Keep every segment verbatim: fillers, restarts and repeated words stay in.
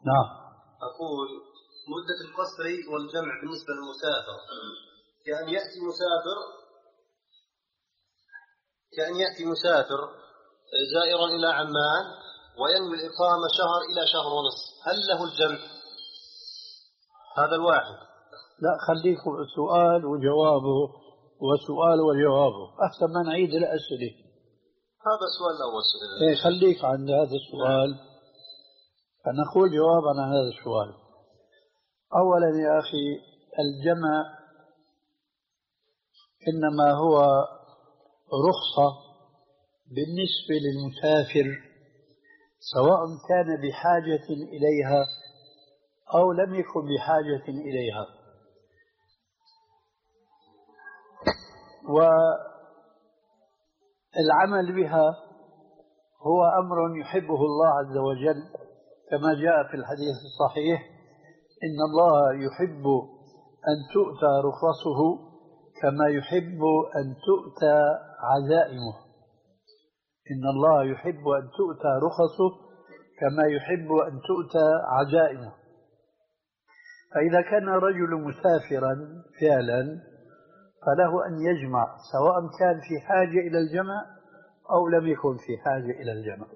نعم. أقول مدة القصر والجمع بالنسبة للمسافر كأن يأتي مسافر كأن يأتي مسافر زائرا إلى عمان وينوي الإقامة شهر إلى شهر ونصف، هل له الجمع؟ هذا الواحد. لا، خليكم سؤال وجوابه وسؤال وجوابه، أحسن ما نعيد الأسئلة. هذا السؤال الأول. إيه، خليك عند هذا السؤال. فنقول جوابا عن هذا السؤال. أولا يا أخي، الجمع إنما هو رخصة بالنسبة للمسافر، سواء كان بحاجة إليها أو لم يكن بحاجة إليها. والعمل بها هو أمر يحبه الله عز وجل، كما جاء في الحديث الصحيح: إن الله يحب أن تؤتى رخصه كما يحب أن تؤتى عزائمه. إن الله يحب أن تؤتى رخصه كما يحب أن تؤتى عزائمه. فإذا كان الرجل مسافرا فعلا فله أن يجمع، سواء كان في حاجة إلى الجمع أو لم يكن في حاجة إلى الجمع.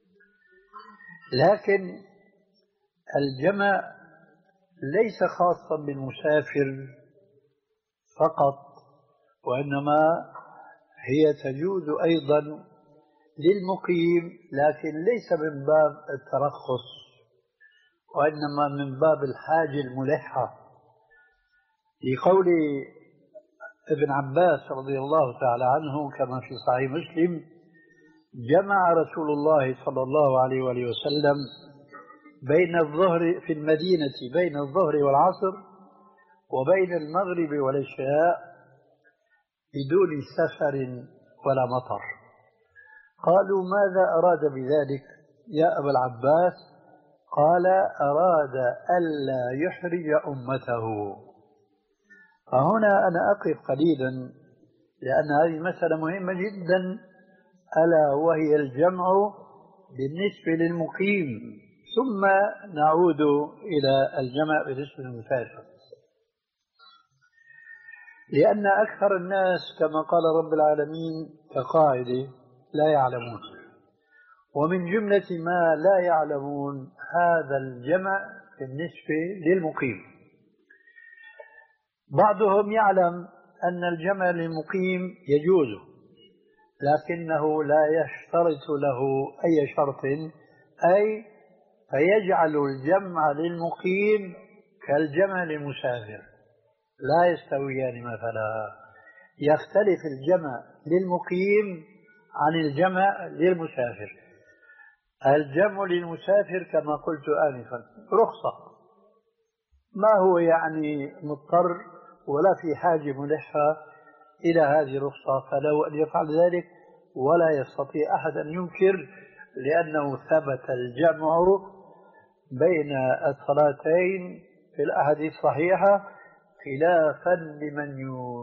لكن الجمع ليس خاصا بالمسافر فقط، وإنما هي تجوز أيضا للمقيم، لكن ليس من باب الترخص، وإنما من باب الحاجة الملحة. لقول ابن عباس رضي الله تعالى عنه كما في صحيح مسلم: جمع رسول الله صلى الله عليه وآله وسلم بين الظهر في المدينة بين الظهر والعصر وبين المغرب والعشاء بدون سفر ولا مطر. قالوا: ماذا أراد بذلك يا أبا العباس؟ قال: أراد ألا يحرج أمته. فهنا أنا أقف قليلا، لأن هذه مسألة مهمة جدا، ألا وهي الجمع بالنسبة للمقيم، ثم نعود إلى الجمع بالنسبة للمسافر. لأن أكثر الناس كما قال رب العالمين كقاعدة لا يعلمون، ومن جملة ما لا يعلمون هذا الجمع بالنسبة للمقيم. بعضهم يعلم أن الجمع للمقيم يجوز، لكنه لا يشترط له أي شرط، أي فيجعل الجمع للمقيم كالجمع للمسافر، لا يستويان مثلا. يختلف الجمع للمقيم عن الجمع للمسافر. الجمع للمسافر كما قلت آنفا رخصة، ما هو يعني مضطر ولا في حاجة ملحة إلى هذه الرخصة، فله أن يفعل ذلك ولا يستطيع أحد أن ينكر، لأنه ثبت الجمع بين الصلاتين في الأحاديث الصحيحة، خلافا لمن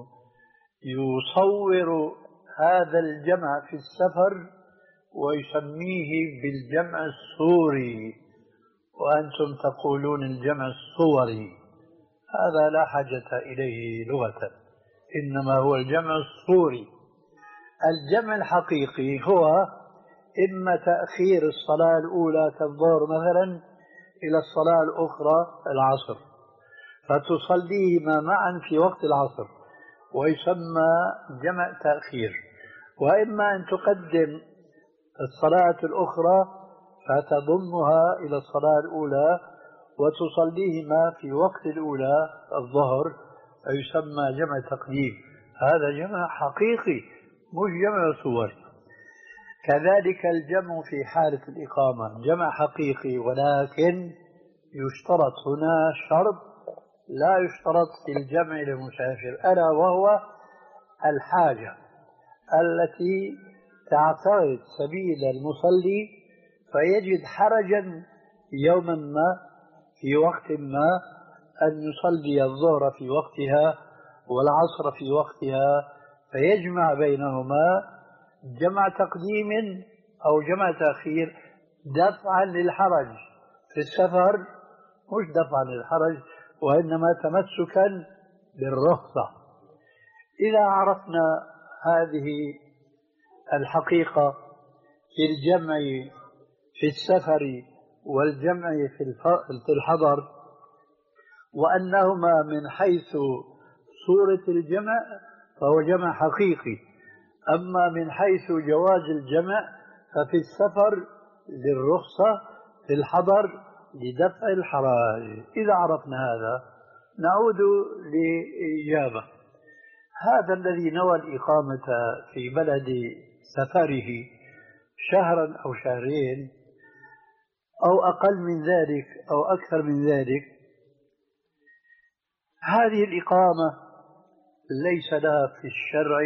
يصور هذا الجمع في السفر ويسميه بالجمع الصوري، وأنتم تقولون الجمع الصوري. هذا لا حاجة إليه لغة، إنما هو الجمع الصوري. الجمع الحقيقي هو إما تأخير الصلاة الأولى كالظهر مثلا إلى الصلاة الأخرى العصر، فتصليهما معا في وقت العصر ويسمى جمع تأخير، وإما أن تقدم الصلاة الأخرى فتضمها إلى الصلاة الأولى وتصليهما في وقت الأولى الظهر، فيسمى جمع تقديم. هذا جمع حقيقي مش جمع صوري. كذلك الجمع في حالة الإقامة جمع حقيقي، ولكن يشترط هنا شرط لا يشترط في الجمع للمسافر، ألا وهو الحاجة التي تعترض سبيل المصلي فيجد حرجا يوما ما في وقت ما أن يصلي الظهر في وقتها والعصر في وقتها، فيجمع بينهما جمع تقديم أو جمع تأخير دفعا للحرج في السفر مش دفعا للحرج وإنما تمسكا بالرخصة. إذا عرفنا هذه الحقيقة في الجمع في السفر والجمع في الحضر، وأنهما من حيث صورة الجمع فهو جمع حقيقي، أما من حيث جواز الجمع ففي السفر للرخصة، في الحضر لدفع الحرج. إذا عرفنا هذا نعود لإجابة. هذا الذي نوى الإقامة في بلد سفره شهرا أو شهرين أو أقل من ذلك أو أكثر من ذلك، هذه الإقامة ليس لها في الشرع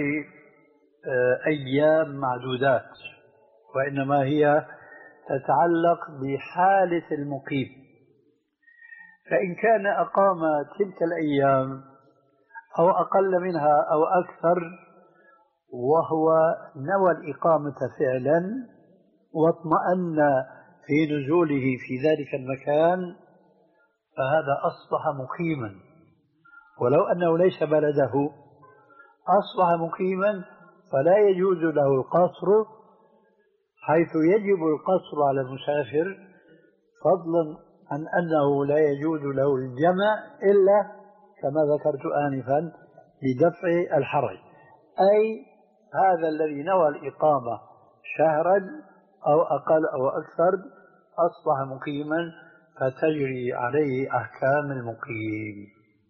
أيام معدودات، وإنما هي تتعلق بحالة المقيم. فإن كان أقام تلك الأيام أو أقل منها أو أكثر وهو نوى الإقامة فعلا واطمأن في نزوله في ذلك المكان فهذا أصبح مقيما، ولو أنه ليس بلده أصبح مقيما، فلا يجوز له القصر، حيث يجب القصر على المسافر، فضلا عن أنه لا يجوز له الجمع إلا كما ذكرت آنفا لدفع الحرج. أي هذا الذي نوى الإقامة شهرا أو أقل أو أكثر أصبح مقيما، فتجري عليه أحكام المقيم.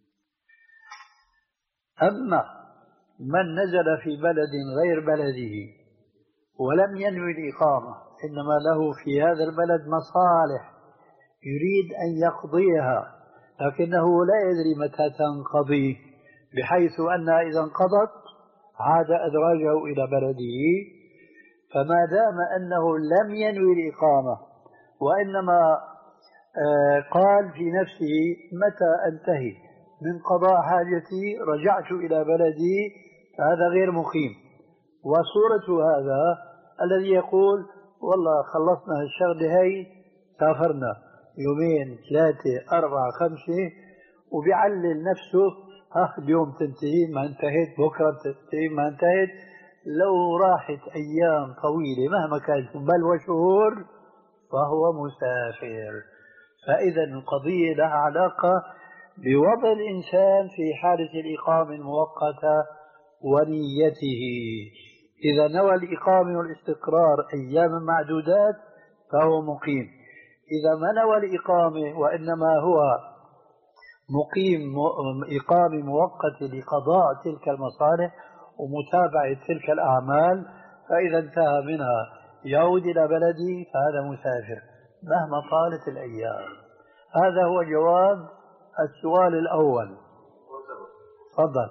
أما من نزل في بلد غير بلده ولم ينوي الإقامة، إنما له في هذا البلد مصالح يريد أن يقضيها، لكنه لا يدري متى تنقضي، بحيث أنها إذا انقضت عاد أدراجه إلى بلده، فما دام أنه لم ينوي الإقامة وإنما قال في نفسه متى أنتهي من قضاء حاجتي رجعت إلى بلدي، فهذا غير مقيم. وصورة هذا الذي يقول والله خلصنا الشغلة هاي سافرنا يومين ثلاثة أربعة خمسة، وبيعلل نفسه ها اليوم تنتهي ما انتهت، بكرة تنتهي ما انتهت، لو راحت أيام طويلة مهما كانت بل وشهور فهو مسافر. فإذا القضية لها علاقة بوضع الإنسان في حالة الإقامة المؤقتة ونيته. إذا نوى الإقامة والاستقرار أياما معدودات فهو مقيم. إذا ما نوى الإقامة وإنما هو مقيم إقامة مؤقتة لقضاء تلك المصالح ومتابعة تلك الأعمال، فإذا انتهى منها يعود إلى بلده فهذا مسافر مهما طالت الأيام. هذا هو جواب السؤال الأول. تفضل.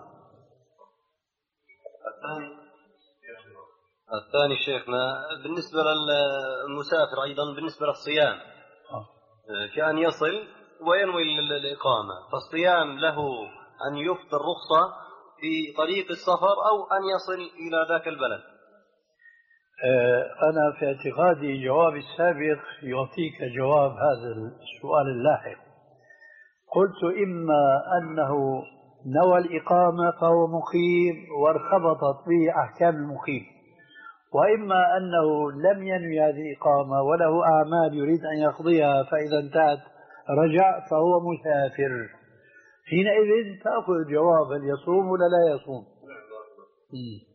الثاني شيخنا بالنسبة للمسافر أيضا بالنسبة للصيام كأن يصل وينوي الإقامة، فالصيام له أن يفطر رخصة في طريق السفر أو أن يصل إلى ذاك البلد؟ أنا في اعتقادي جواب السابق يعطيك جواب هذا السؤال اللاحق. قلت إما أنه نوى الإقامة فهو مقيم وارتبطت به أحكام المقيم، وإما أنه لم ينوي هذه الإقامة وله أعمال يريد أن يقضيها فإذا انتهت رجع فهو مسافر. حينئذ تأخذ جواب هل يصوم ولا لا يصوم. م.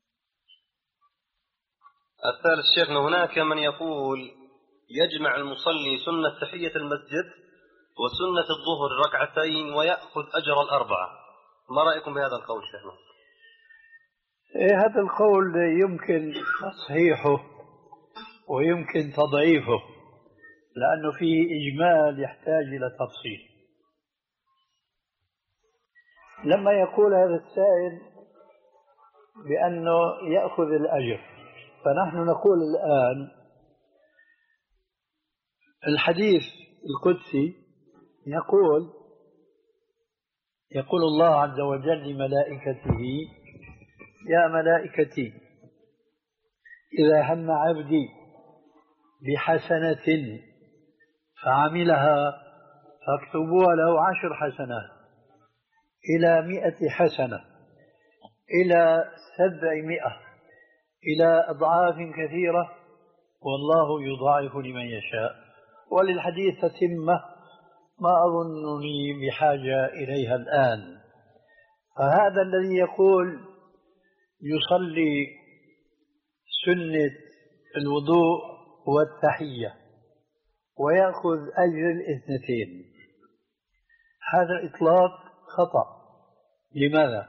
الثالث شيخنا هناك من يقول يجمع المصلي سنة تحية المسجد وسنة الظهر ركعتين ويأخذ أجر الأربعة، ما رأيكم بهذا القول شيخنا؟ إيه هذا القول يمكن تصحيحه ويمكن تضعيفه، لأنه فيه إجمال يحتاج إلى تفصيل. لما يقول هذا السائل بأنه يأخذ الأجر، فنحن نقول الآن الحديث القدسي يقول يقول الله عز وجل لملائكته يا ملائكتي إذا هم عبدي بحسنة فعملها فاكتبوها له عشر حسنات إلى مئة حسنة إلى سبعمائة إلى أضعاف كثيرة، والله يضاعف لمن يشاء. وللحديث تتمة ما أظنني بحاجة إليها الآن. فهذا الذي يقول يصلي سنة الوضوء والتحية ويأخذ أجر الاثنتين، هذا الإطلاق خطأ. لماذا؟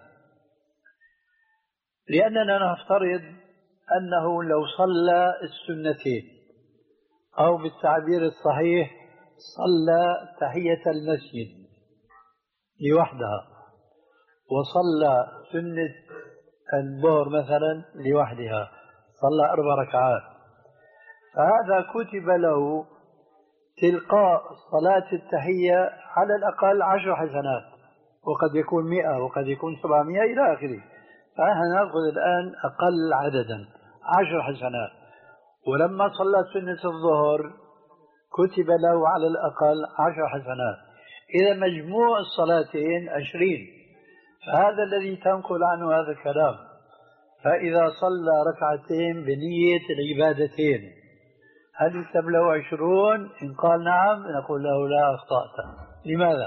لأننا نفترض أنه لو صلى السنتين، أو بالتعبير الصحيح صلى تحية المسجد لوحدها، وصلى سنة الظهر مثلا لوحدها، صلى أربع ركعات، فهذا كتب له تلقاء صلاة التحية على الأقل عشر حسنات، وقد يكون مئة وقد يكون سبعمائة إلى آخره. فنحن نأخذ الآن أقل عددا عشر حسنات. ولما صلى سنة الظهر كتب له على الأقل عشر حسنات، إذا مجموع الصلاتين عشرين. فهذا الذي تنقل عنه هذا الكلام. فإذا صلى ركعتين بنية العبادتين هل يكتب له عشرون؟ إن قال نعم نقول له لا، أخطأت. لماذا؟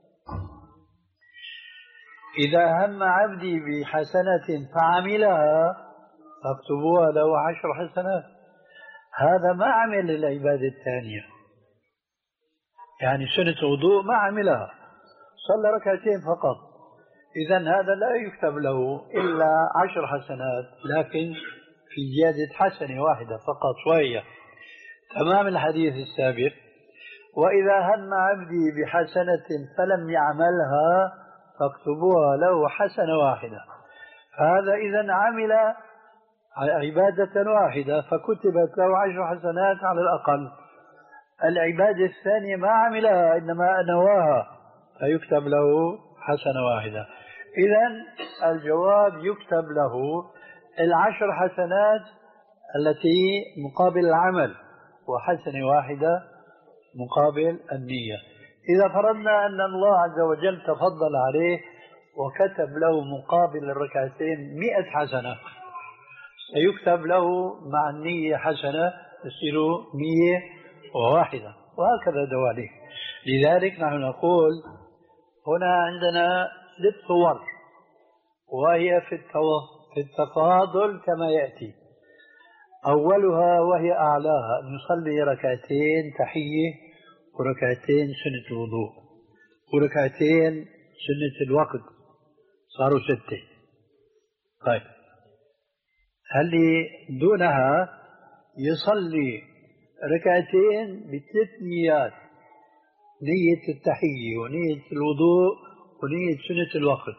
إذا هم عبدي بحسنة فعملها فاكتبوها له عشر حسنات. هذا ما عمل العبادة الثانية، يعني سنة وضوء ما عملها، صلى ركعتين فقط، إذا هذا لا يكتب له إلا عشر حسنات، لكن في زيادة حسنة واحدة فقط، وهي تمام الحديث السابق: وإذا هم عبدي بحسنة فلم يعملها فاكتبوها له حسنة واحدة. فهذا إذا عمل عبادة واحدة فكتبت له عشر حسنات على الأقل. العبادة الثانية ما عملها إنما نواها فيكتب له حسنة واحدة. إذن الجواب يكتب له العشر حسنات التي مقابل العمل، وحسنة واحدة مقابل النية. إذا فرضنا أن الله عز وجل تفضل عليه وكتب له مقابل الركعتين مئة حسنة، سيكتب له مع النية حسنة، يصير مئة وواحدة، وهكذا دواليك. لذلك نحن نقول هنا عندنا ست صور، وهي في في التفاضل كما يأتي. أولها وهي أعلاها أن يصلي ركعتين تحية وركعتين سنة الوضوء وركعتين سنة الوقت، صاروا ستة. طيب، هل دونها يصلي ركعتين بثلاث نيات: نية التحية ونية الوضوء ونية سنة الوقت،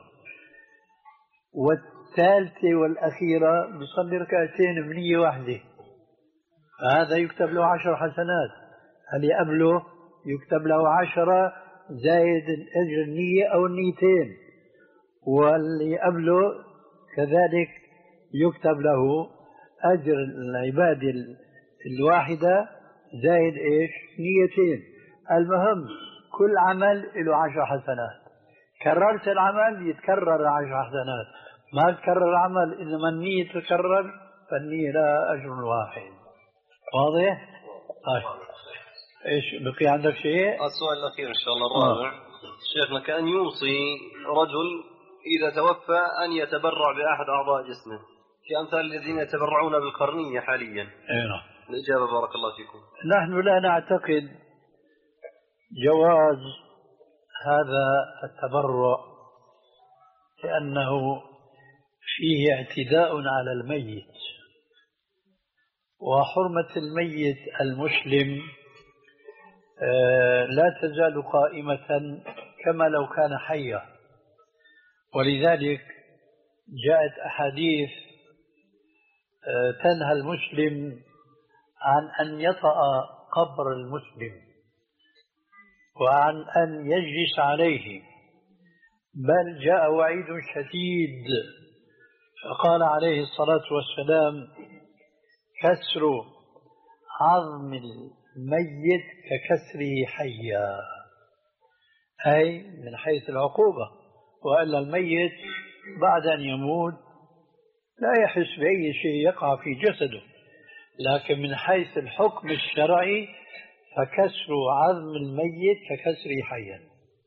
والثالثة والأخيرة بيصلي ركعتين بنية واحدة، هذا يكتب له عشر حسنات. هل يقبله يكتب له عشرة زائد أجر النية أو النيتين، واللي قبله كذلك يكتب له أجر العبادة الواحدة زائد إيش؟ نيتين. المهم كل عمل له عشر حسنات، كررت العمل يتكرر عشر حسنات، ما تكرر العمل إنما النية تكرر فالنية لا أجر واحد. واضح؟ طيب، إيش بقي عندك شيء؟ السؤال الأخير إن شاء الله الرابع. شيخنا كان يوصي رجل إذا توفى أن يتبرع بأحد أعضاء جسمه كأمثال الذين يتبرعون بالقرنية حاليا. أيوة. الإجابة بارك الله فيكم. نحن لا نعتقد جواز هذا التبرع، لأنه فيه اعتداء على الميت، وحرمة الميت المسلم لا تزال قائمة كما لو كان حيا. ولذلك جاءت أحاديث تنهى المسلم عن أن يطأ قبر المسلم وعن أن يجلس عليه، بل جاء وعيد شديد، فقال عليه الصلاة والسلام: كسر عظم الميت ككسره حيا. أي من حيث العقوبة، وإلا الميت بعد أن يموت لا يحس بأي شيء يقع في جسده، لكن من حيث الحكم الشرعي فكسر عظم الميت ككسره حيا.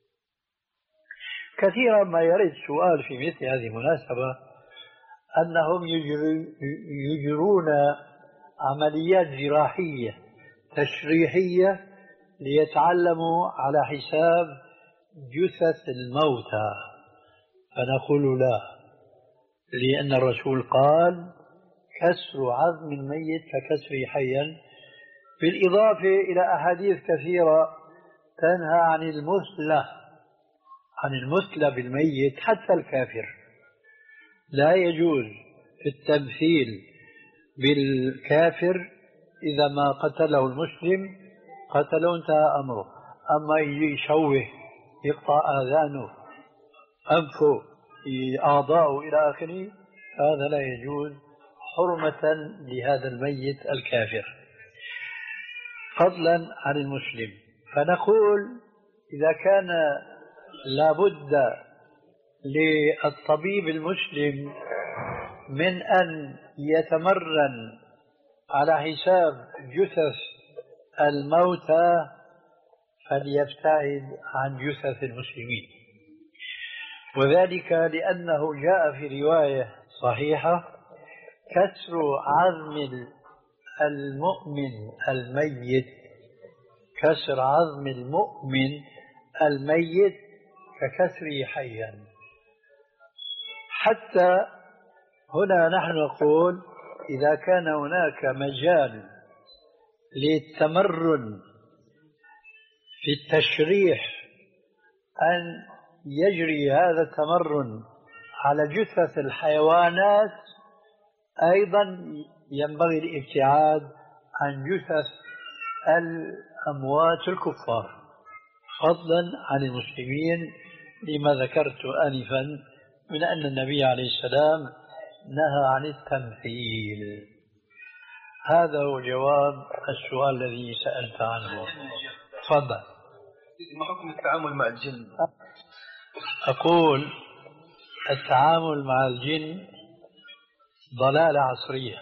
كثيرا ما يرد سؤال في مثل هذه المناسبة أنهم يجرون عمليات جراحية تشريحية ليتعلموا على حساب جثث الموتى، فنقول لا، لأن الرسول قال كسر عظم الميت ككسره حيا، بالإضافة إلى أحاديث كثيرة تنهى عن المثلة عن المثلة بالميت. حتى الكافر لا يجوز التمثيل بالكافر، إذا ما قتله المسلم قتله انتهى أمره. أما يجي يشوه، يقطع آذانه، أنفه، أعضاءه إلى آخره، هذا لا يجوز حرمة لهذا الميت الكافر، فضلا عن المسلم. فنقول إذا كان لابد للطبيب المسلم من أن يتمرن على حساب جثث الموتى فليبتعد عن جثث المسلمين، وذلك لأنه جاء في رواية صحيحة كسر عظم المؤمن الميت كسر عظم المؤمن الميت ككسره حيا. حتى هنا نحن نقول إذا كان هناك مجال للتمرن في التشريح أن يجري هذا التمرن على جثث الحيوانات، أيضا ينبغي الابتعاد عن جثث الأموات الكفار، فضلا عن المسلمين، لما ذكرت آنفا من أن النبي عليه السلام نهى عن التمثيل. هذا هو جواب السؤال الذي سألت عنه. تفضل. ما حكم التعامل مع الجن؟ أقول التعامل مع الجن ضلالة عصرية،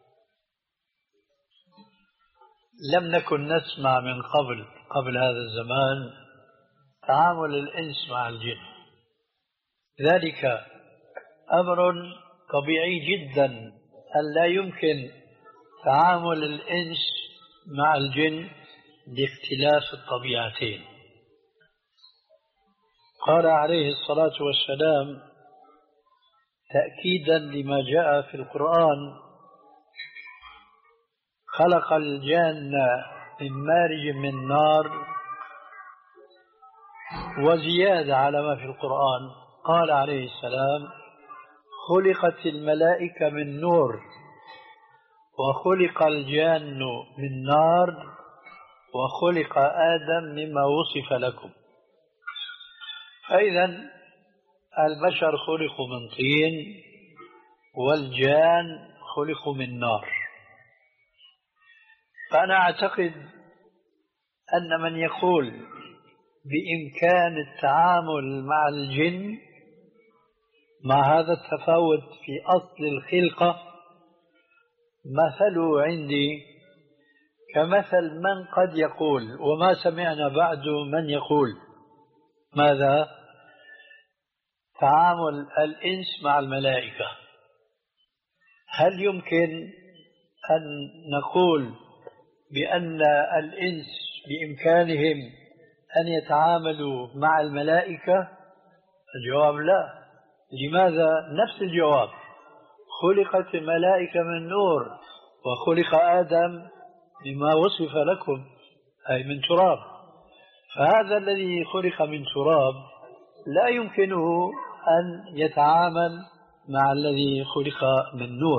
لم نكن نسمع من قبل قبل هذا الزمان تعامل الإنس مع الجن. ذلك أمر طبيعي جدا أن لا يمكن تعامل الإنس مع الجن لاختلاف الطبيعتين. قال عليه الصلاة والسلام تأكيدا لما جاء في القرآن خلق الجن من مارج من نار، وزيادة على ما في القرآن قال عليه السلام خلقت الملائكة من نور وخلق الجن من نار وخلق آدم مما وصف لكم. فإذا البشر خلقوا من طين والجان خلقوا من نار. فأنا أعتقد أن من يقول بإمكان التعامل مع الجن مع هذا التفاوت في أصل الخلقة مثله عندي كمثل من قد يقول، وما سمعنا بعد من يقول ماذا؟ تعامل الإنس مع الملائكة. هل يمكن أن نقول بأن الإنس بإمكانهم أن يتعاملوا مع الملائكة؟ الجواب لا. لماذا؟ نفس الجواب، خلقت الملائكة من نور وخلق آدم بما وصف لكم أي من تراب. فهذا الذي خلق من تراب لا يمكنه أن يتعامل مع الذي خلق من نور.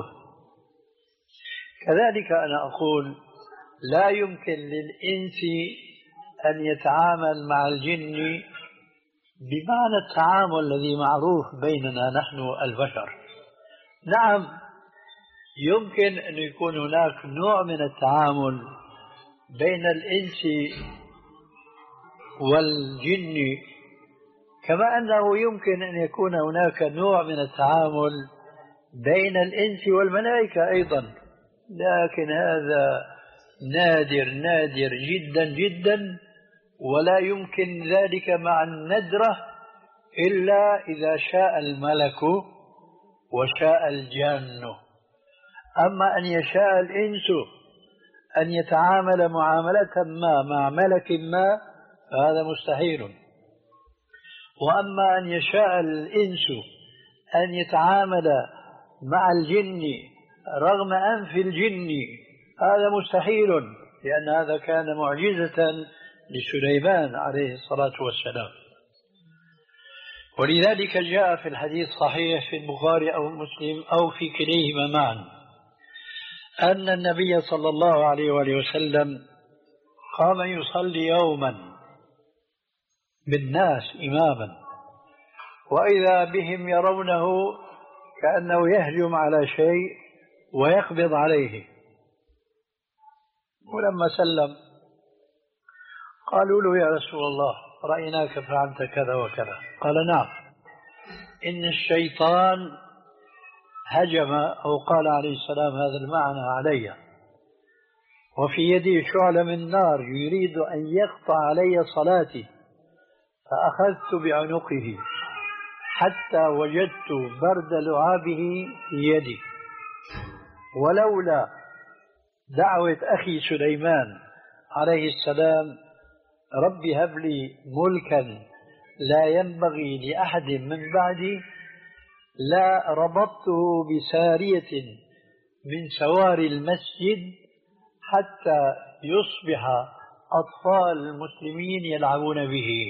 كذلك أنا أقول لا يمكن للإنس أن يتعامل مع الجن بمعنى التعامل الذي معروف بيننا نحن البشر. نعم يمكن أن يكون هناك نوع من التعامل بين الإنس والجن كما أنه يمكن أن يكون هناك نوع من التعامل بين الإنس والملائكة أيضا، لكن هذا نادر نادر جدا جدا، ولا يمكن ذلك مع الندرة إلا إذا شاء الملك وشاء الجان. أما أن يشاء الإنس أن يتعامل معاملة ما مع ملك ما فهذا مستحيل، وأما أن يشاء الإنس أن يتعامل مع الجن رغم أنف الجن هذا مستحيل، لأن هذا كان معجزة لسليمان عليه الصلاة والسلام. ولذلك جاء في الحديث الصحيح في البخاري أو مسلم أو في كليهما معا أن النبي صلى الله عليه وآله وسلم قام يصلي يوما بالناس إماما، وإذا بهم يرونه كأنه يهجم على شيء ويقبض عليه، ولما سلم قالوا له يا رسول الله رأيناك فعلت كذا وكذا، قال نعم إن الشيطان هجم أو قال عليه السلام هذا المعنى علي، وفي يدي شعلة من نار يريد أن يقطع علي صلاتي، فأخذت بعنقه حتى وجدت برد لعابه في يدي، ولولا دعوة أخي سليمان عليه السلام رب هب لي ملكا لا ينبغي لأحد من بعدي لا ربطته بسارية من سواري المسجد حتى يصبح أطفال المسلمين يلعبون به.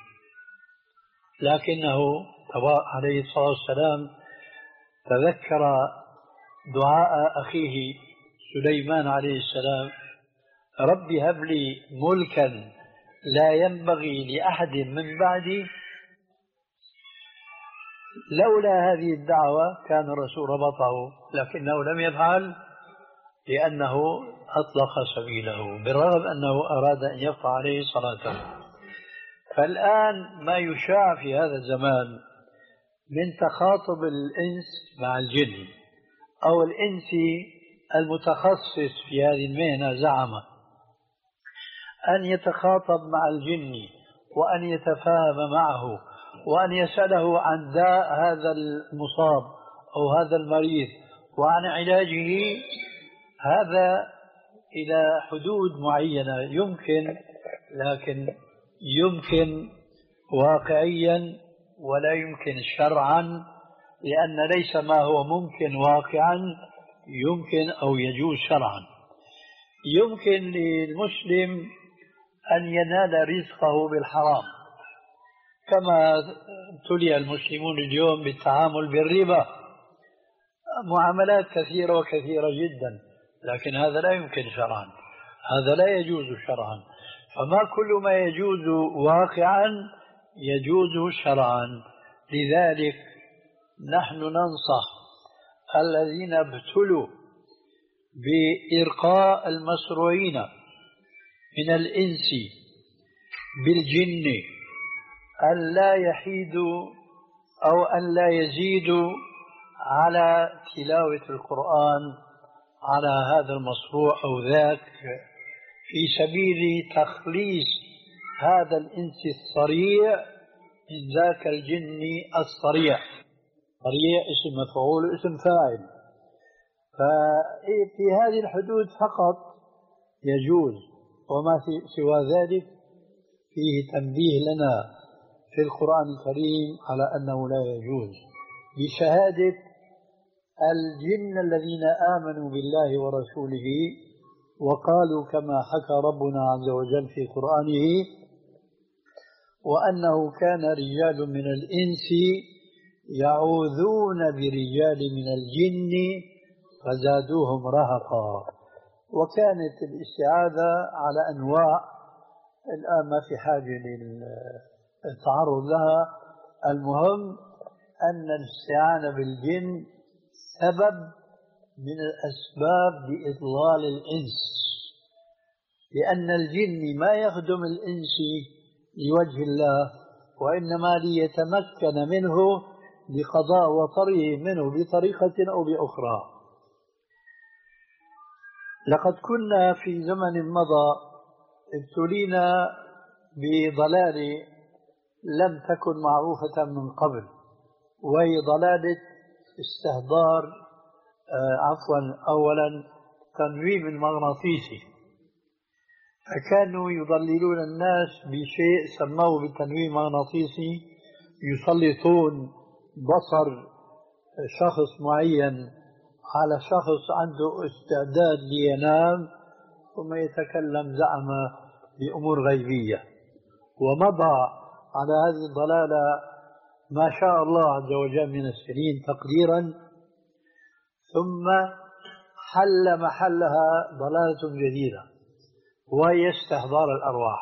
لكنه عليه الصلاة والسلام تذكر دعاء أخيه سليمان عليه السلام رب هب لي ملكا لا ينبغي لأحد من بعدي، لولا هذه الدعوة كان الرسول ربطه، لكنه لم يفعل لأنه أطلق سبيله بالرغم أنه أراد أن يقطع عليه صلاته. فالآن ما يشاع في هذا الزمان من تخاطب الإنس مع الجن أو الإنس المتخصص في هذه المهنة زعم أن يتخاطب مع الجن وأن يتفاهم معه وأن يسأله عن داء هذا المصاب أو هذا المريض وعن علاجه، هذا إلى حدود معينة يمكن، لكن يمكن واقعيا ولا يمكن شرعا، لأن ليس ما هو ممكن واقعا يمكن أو يجوز شرعا. يمكن للمسلم أن ينال رزقه بالحرام، كما ابتلي المسلمون اليوم بالتعامل بالربا، معاملات كثيرة وكثيرة جدا، لكن هذا لا يمكن شرعا، هذا لا يجوز شرعا. فما كل ما يجوز واقعا يجوز شرعا. لذلك نحن ننصح الذين ابتلوا بإرقاء المسروعين من الإنس بالجن أن لا يحيدوا أو أن لا يزيدوا على تلاوة القرآن على هذا المصروع أو ذاك، في سبيل تخليص هذا الإنس الصريع من ذاك الجن الصريع. صريع اسم مفعول اسم فاعل، ففي هذه الحدود فقط يجوز، وما سوى ذلك فيه تنبيه لنا في القرآن الكريم على أنه لا يجوز، بشهادة الجن الذين آمنوا بالله ورسوله وقالوا كما حكى ربنا عز وجل في قرآنه وأنه كان رجال من الإنس يعوذون برجال من الجن فزادوهم رهقا. وكانت الاستعاذة على أنواع، الآن ما في حاجة للتعرض لها. المهم أن الاستعانة بالجن سبب من الأسباب لإضلال الإنس، لأن الجن ما يخدم الإنس لوجه الله، وإنما ليتمكن منه لقضاء وطره منه بطريقة أو بأخرى. لقد كنا في زمن مضى ابتلينا بضلال لم تكن معروفة من قبل، وهي ضلالة استهدار آه عفوا أولا تنويم المغناطيسي. فكانوا يضللون الناس بشيء سموه بالتنويم المغناطيسي، يسلطون بصر شخص معين على شخص عنده استعداد لينام ثم يتكلم زعم بأمور غيبية. ومضى على هذه الضلالة ما شاء الله عز وجل من السنين تقديرا، ثم حل محلها ضلالة جديدة وهي استحضار الأرواح،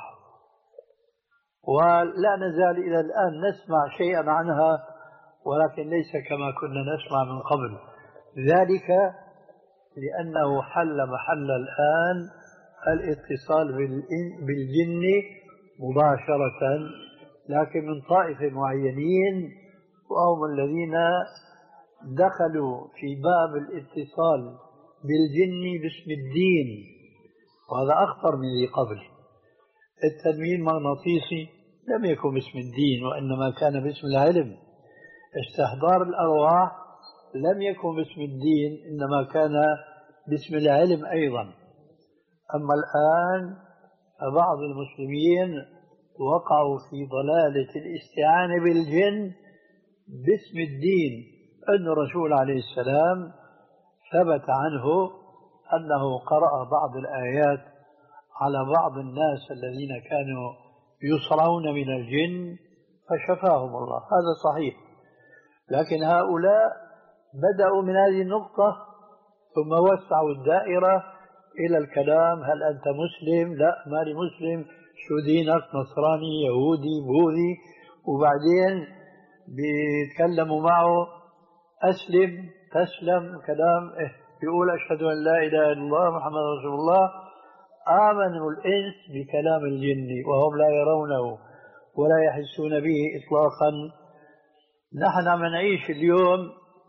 ولا نزال إلى الآن نسمع شيئا عنها ولكن ليس كما كنا نسمع من قبل، ذلك لأنه حل محل الآن الاتصال بالجن مباشرة، لكن من طائفة معينين وهم الذين دخلوا في باب الاتصال بالجن باسم الدين، وهذا أخطر من ذي قبل. التنويم المغناطيسي لم يكن باسم الدين وإنما كان باسم العلم. استحضار الأرواح لم يكن باسم الدين إنما كان باسم العلم أيضا. أما الآن فبعض المسلمين وقعوا في ضلالة الاستعانة بالجن باسم الدين، أن الرسول عليه السلام ثبت عنه أنه قرأ بعض الآيات على بعض الناس الذين كانوا يصرعون من الجن فشفاهم الله، هذا صحيح. لكن هؤلاء بدأوا من هذه النقطة ثم وسعوا الدائرة إلى الكلام: هل أنت مسلم؟ لا، مالي مسلم، شو دينك؟ نصراني، يهودي، بوذي. وبعدين بيتكلموا معه: أسلم، تسلم، كلام إيه، بيقول أشهد أن لا إله إلا الله محمد رسول الله. آمنوا الإنس بكلام الجن وهم لا يرونه ولا يحسون به إطلاقا. نحن عم نعيش اليوم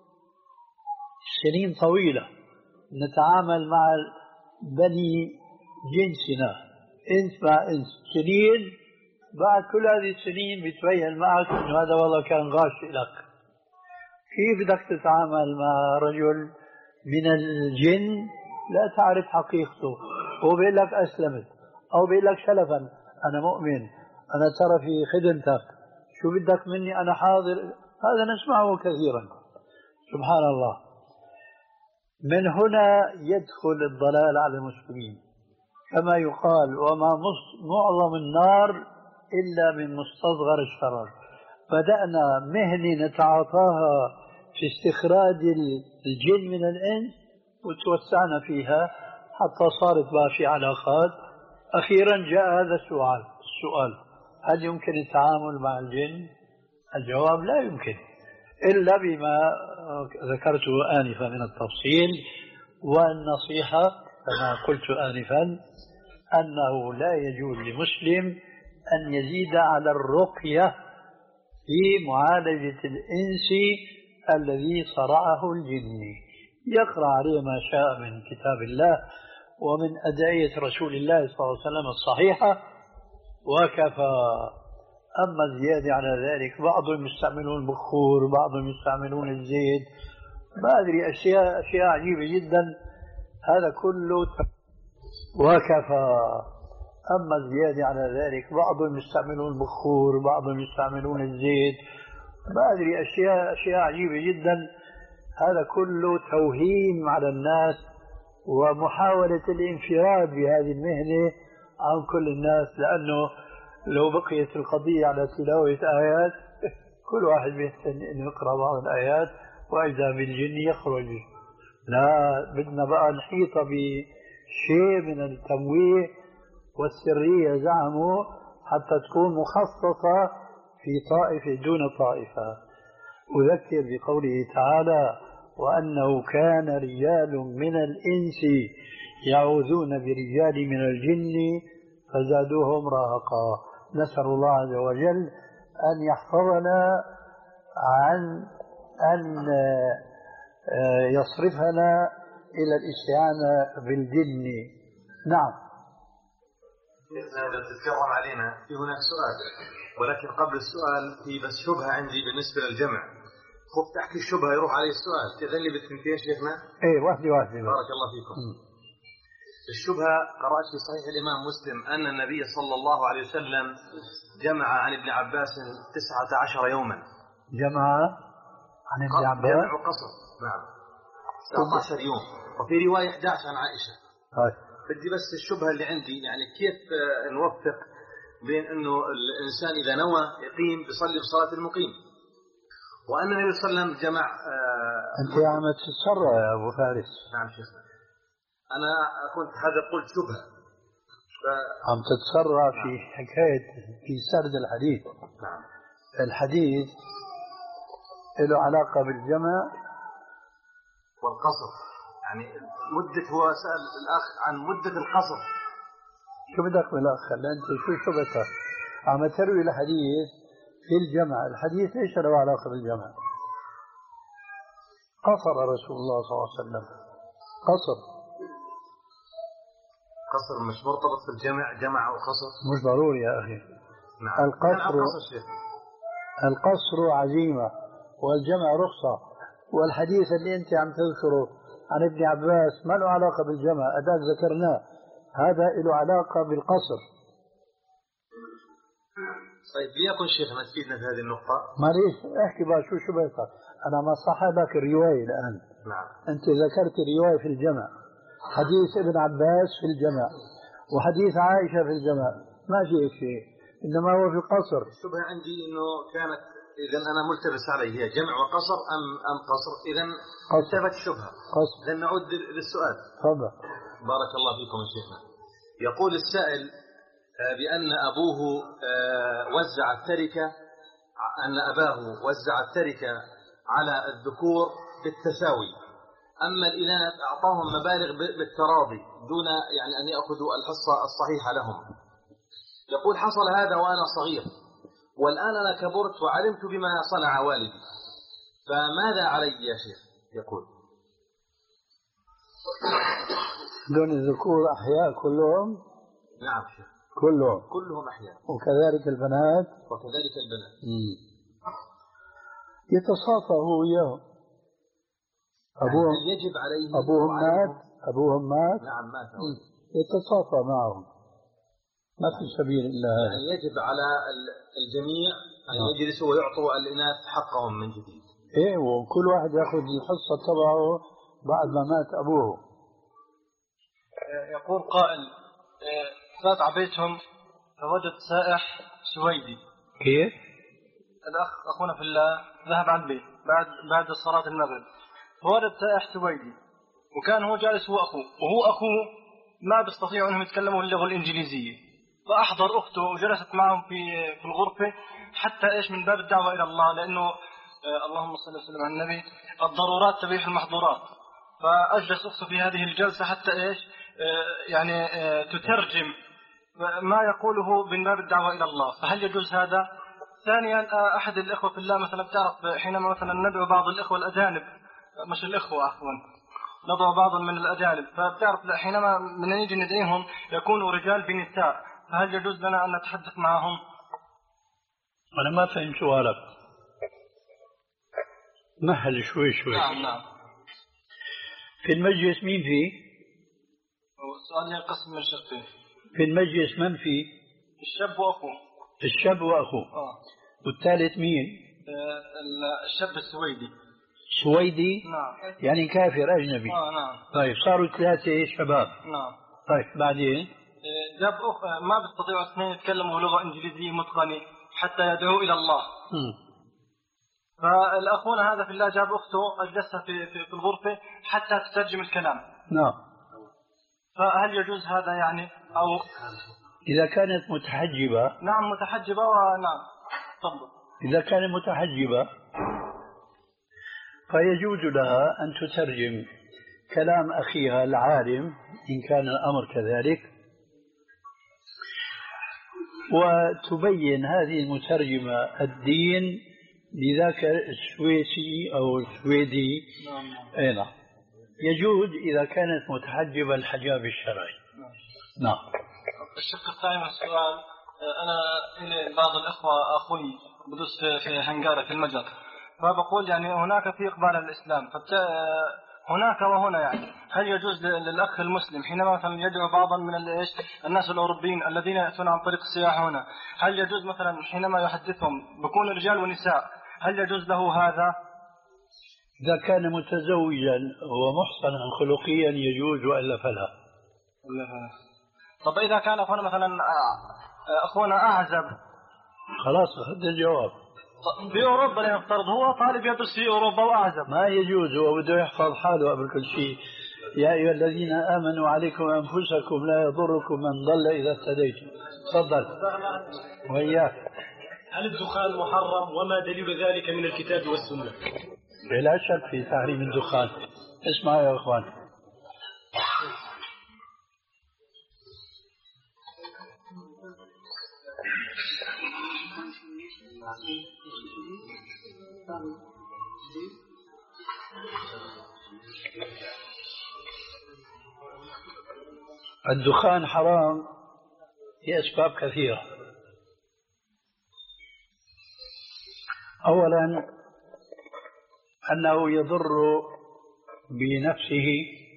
سنين طويلة نتعامل مع بني جنسنا إنس مع إنس، سنين بعد كل هذه السنين بتبين معك إنه هذا والله كان غاش لك. كيف بدك تتعامل مع رجل من الجن لا تعرف حقيقته وبيقول لك أسلمت أو بيقول لك سلفا أنا مؤمن، أنا ترى في خدمتك، شو بدك مني، أنا حاضر. هذا نسمعه كثيرا. سبحان الله. من هنا يدخل الضلال على المسلمين، كما يقال: وما معظم النار إلا من مستصغر الشرر. بدأنا مهنة نتعاطاها في استخراج الجن من الإنس وتوسعنا فيها حتى صارت بقى في علاقات. أخيرا جاء هذا السؤال السؤال هل يمكن التعامل مع الجن؟ الجواب: لا يمكن، إلا بما ذكرته آنفا من التفصيل. والنصيحة كما قلت آنفا أنه لا يجوز لمسلم أن يزيد على الرقية في معالجة الإنس الذي صرعه الجن، يقرأ عليه ما شاء من كتاب الله ومن أدعية رسول الله صلى الله عليه وسلم الصحيحة وكفى. أما الزيادة على ذلك، بعضهم يستعملون البخور، بعضهم يستعملون الزيت، ما أدري، أشياء أشياء عجيبة جدا. هذا كله وكفى. أما الزيادة على ذلك، بعضهم يستعملون البخور، بعضهم يستعملون الزيت، ما أدري، أشياء أشياء عجيبة جدا. هذا كله توهين على الناس ومحاولة الانفراد بهذه المهنة عن كل الناس، لأنه لو بقيت القضية على تلاوة آيات كل واحد بيحسن أن يقرأ بعض الآيات وإذا بالجن يخرج. لا، بدنا بقى نحيط بشيء من التمويه والسرية زعموا حتى تكون مخصصة في طائفة دون طائفة. أذكر بقوله تعالى: وأنه كان رجال من الإنس يعوذون برجال من الجن فزادوهم رهقا. نسأل الله عز وجل أن يحفظنا عن أن يصرفنا إلى الاستعانة بالجن. نعم. هذا تتكرم علينا في هناك سؤال، ولكن قبل السؤال في بس شبهة عندي بالنسبة للجمع. خفت أحكي الشبهة يروح علي السؤال. تأذن لي بالثنتين شيخنا؟ إيه واحدة واحدة. بارك الله فيكم. م. الشبهة قرأت في صحيح الإمام مسلم أن النبي صلى الله عليه وسلم جمع عن ابن عباس تسعة عشر يوما. جمع عن ابن عباس؟ جمع وقصر. نعم. تسعة عشر يوم. وفي رواية إحدى عشر عن عائشة. هاي. بدي بس الشبهة اللي عندي يعني كيف نوفق بين أنه الإنسان إذا نوى يقيم بيصلي بصلاة المقيم، وأن النبي صلى الله عليه وسلم جمع. آه أنت عم تتسرع يا أبو فارس. نعم شيخنا. أنا كنت هذا قلت شبهة. ف... عم تتسرع في حكاية في سرد الحديث. نعم. الحديث له علاقة بالجمع والقصر. يعني مدة، هو سأل الأخ عن مدة القصر. شو بدك بالأخ؟ أنت شو شبهتك؟ عم تروي الحديث في الجمع. الحديث ليس له علاقة بالجمع. قصر رسول الله صلى الله عليه وسلم. قصر. قصر مش مرتبط بالجمع، جمع أو قصر مش ضروري يا أخي. نعم. القصر القصر عزيمة والجمع رخصة. والحديث اللي أنت عم تذكره عن ابن عباس ما له علاقة بالجمع، أداك ذكرناه، هذا له علاقة بالقصر. طيب ليكن شيخنا تفيدنا في هذه النقطة. ما ليش احكي بقى شو شبهتك. أنا ما صحبك الرواية الآن. نعم. أنت ذكرت رواية في الجمع، حديث ابن عباس في الجمع وحديث عائشة في الجمع، ما في شيء، إنما هو في القصر. الشبهة عندي إنه كانت إذا أنا ملتبس علي هي جمع وقصر أم أم قصر. إذا انتبهت الشبهة. قصر. إذا نعود للسؤال. تفضل. بارك الله فيكم يا شيخنا. يقول السائل بأن أبوه وزع التركة، أن أباه وزع التركة على الذكور بالتساوي، أما الإناث أعطاهم مبالغ بالتراضي دون يعني أن يأخذوا الحصة الصحيحة لهم. يقول حصل هذا وأنا صغير، والآن أنا كبرت وعلمت بما صنع والدي، فماذا علي يا شيخ؟ يقول دون الذكور أحياء كلهم. نعم شيخ. كلهم كلهم أحياء. وكذلك البنات. وكذلك البنات. مم. يتصافى هو وياهم. أبوهم يعني يجب عليه. أبوهم مات. أبوهم مات. نعم مات. يتصافى معهم، ما في سبيل إلا هذا. يعني يجب على الجميع أن يجلسوا ويعطوا الإناث حقهم من جديد. إيه، وكل واحد يأخذ الحصة تبعه بعد ما مات أبوه. يقول قائل فات عبيتهم فوجد سائح سويدي. كيف؟ الأخ أخونا في الله ذهب عن البيت بعد بعد صلاة المغرب، فوجد سائح سويدي، وكان هو جالس هو أخوه، وهو أخوه ما بيستطيعوا أنهم يتكلموا اللغة الإنجليزية، فأحضر أخته وجلست معهم في في الغرفة حتى إيش من باب الدعوة إلى الله، لأنه آه اللهم صل وسلم على النبي الضرورات تبيح المحظورات، فأجلس أخته في هذه الجلسة حتى إيش آه يعني آه تترجم ما يقوله من باب الدعوة إلى الله. فهل يجوز هذا؟ ثانيا آه أحد الإخوة في الله مثلا بتعرف حينما مثلا ندعو بعض الإخوة الأجانب، مش الإخوة عفوا نضع بعض من الأجانب، فبتعرف حينما من نيجي ندعيهم يكونوا رجال بنساء، فهل يجوز لنا أن نتحدث معهم؟ أنا ما فهمت سؤالك، مهل شوي شوي. نعم نعم. في المجلس مين فيه؟ السؤال ينقسم من شقين. في المجلس من فيه؟ الشاب وأخوه. الشاب وأخوه. آه. والثالث مين؟ آه الشاب السويدي. سويدي؟ نعم. يعني كافر أجنبي. آه نعم. طيب صاروا ثلاثة شباب. نعم. طيب بعدين؟ جاب أخ ما بيستطيعوا اثنين يتكلموا لغة إنجليزية متقنة حتى يدعوا إلى الله. م. فالأخونا هذا في الله جاب أخته أجلسها في, في, في الغرفة حتى تترجم الكلام. نعم. فهل يجوز هذا يعني أو إذا كانت متحجبة؟ نعم متحجبة ونعم. تفضل. إذا كانت متحجبة فيجوز لها أن تترجم كلام أخيها العالم إن كان الأمر كذلك، وتبين هذه المترجمة الدين لذاك السويسي أو السويدي. أي نعم، يجوز إذا كانت متحجبة الحجاب الشرعي. نعم. الشق الثاني من السؤال، أنا إلى بعض الأخوة أخوي بدرس في هنغاريا في المجر، فبقول يعني هناك في إقبال على الإسلام، هناك وهنا، يعني هل يجوز للأخ المسلم حينما مثلا يدعو بعضا من الناس الأوروبيين الذين يأتون عن طريق السياحة هنا، هل يجوز مثلا حينما يحدثهم بكون رجال ونساء، هل يجوز له هذا؟ إذا كان متزوجا ومحصنا خلقيا يجوز، وإلا فلا. طب إذا كان أخونا مثلا أخونا أعزب؟ خلاص هذا الجواب. في أوروبا لنفترض هو طالب يدرس في أوروبا وأعزب، ما يجوز، هو بده يحفظ حاله قبل كل شيء. يا أيها الذين آمنوا عليكم أنفسكم لا يضركم من ضل إذا اهتديتم. تفضل. وإياك. هل الدخان محرم وما دليل ذلك من الكتاب والسنة؟ بلا شك في تحريم الدخان. اسمعوا يا أخوان، الدخان حرام لأسباب كثيرة. أولا أنه يضر بنفسه،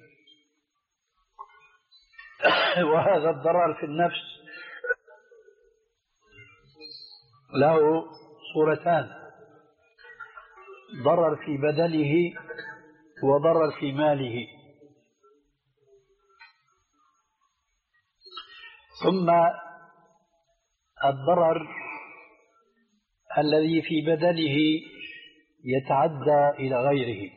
وهذا الضرر في النفس له صورتان: ضرر في بدنه وضرر في ماله. ثم الضرر الذي في بدنه يتعدى إلى غيره،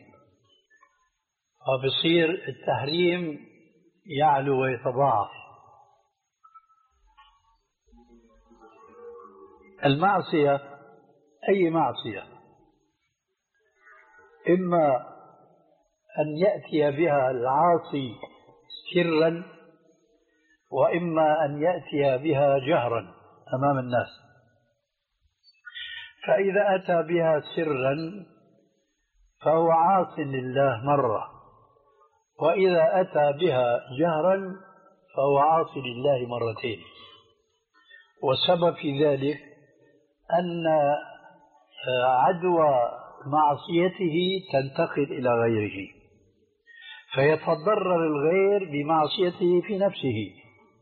فبصير التحريم يعلو ويتضاعف. المعصية، أي معصية، إما أن يأتي بها العاصي سرا، وإما أن يأتي بها جهرا أمام الناس. فإذا أتى بها سرا فهو عاص لله مرة، وإذا أتى بها جهرا فهو عاص لله مرتين. والسبب في ذلك أن عدوى معصيته تنتقل إلى غيره، فيتضرر الغير بمعصيته في نفسه.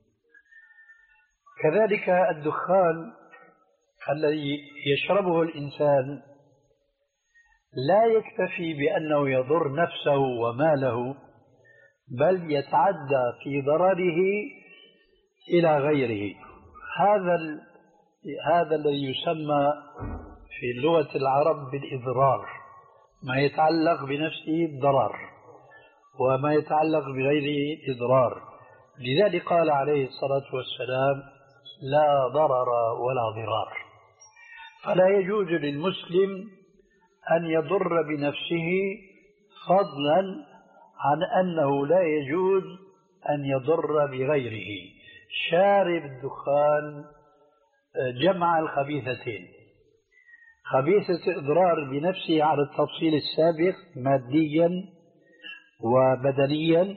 كذلك الدخان الذي يشربه الإنسان لا يكتفي بأنه يضر نفسه وماله، بل يتعدى في ضرره إلى غيره. هذا هذا الذي يسمى في لغة العرب بالإضرار، ما يتعلق بنفسه الضرر وما يتعلق بغيره إضرار. لذلك قال عليه الصلاة والسلام: لا ضرر ولا ضرار. فلا يجوز للمسلم أن يضر بنفسه، فضلا عن أنه لا يجوز أن يضر بغيره. شارب الدخان جمع الخبيثتين: خبيثة إضرار بنفسه على التفصيل السابق ماديا وبدنيا،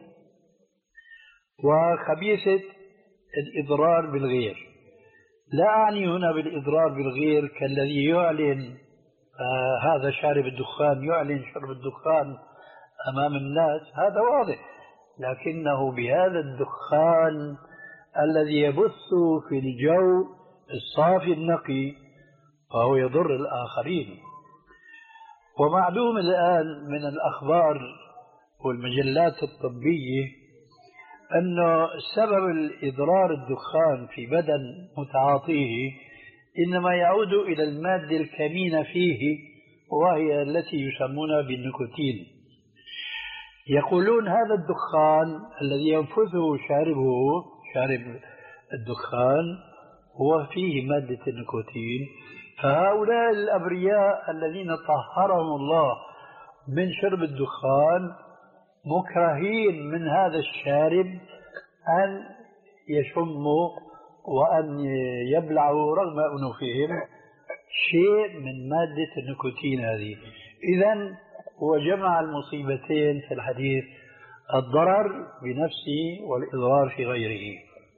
وخبيثة الإضرار بالغير. لا أعني هنا بالإضرار بالغير كالذي يعلن آه هذا شارب الدخان، يعلن شرب الدخان أمام الناس، هذا واضح، لكنه بهذا الدخان الذي يبث في الجو الصافي النقي فهو يضر الآخرين. ومعلوم الآن من الأخبار والمجلات الطبية أنه سبب الإضرار الدخان في بدن متعاطيه إنما يعود إلى المادة الكمينة فيه، وهي التي يسمونها بالنيكوتين. يقولون هذا الدخان الذي ينفثه شاربه شارب الدخان هو فيه مادة النيكوتين، فهؤلاء الأبرياء الذين طهرهم الله من شرب الدخان مكرهين من هذا الشارب أن يشموا وأن يبلعوا رغم أنوفهم شيء من مادة النيكوتين هذه. إذن هو جمع المصيبتين في الحديث، الضرر بنفسه والإضرار في غيره.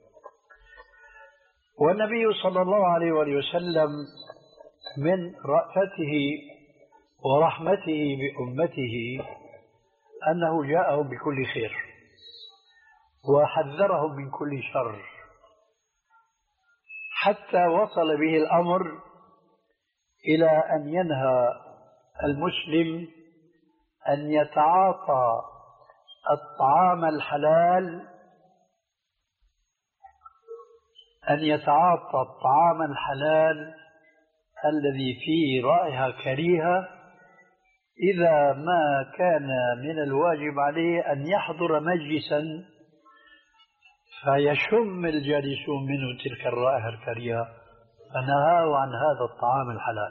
والنبي صلى الله عليه وآله وسلم من رأفته ورحمته بأمته أنه جاءهم بكل خير وحذرهم من كل شر، حتى وصل به الأمر إلى أن ينهى المسلم أن يتعاطى الطعام الحلال أن يتعاطى الطعام الحلال الذي فيه رائحة كريهة إذا ما كان من الواجب عليه أن يحضر مجلسا فيشم الجالسون منه تلك الرائحة الكريهة، فنهاه عن هذا الطعام الحلال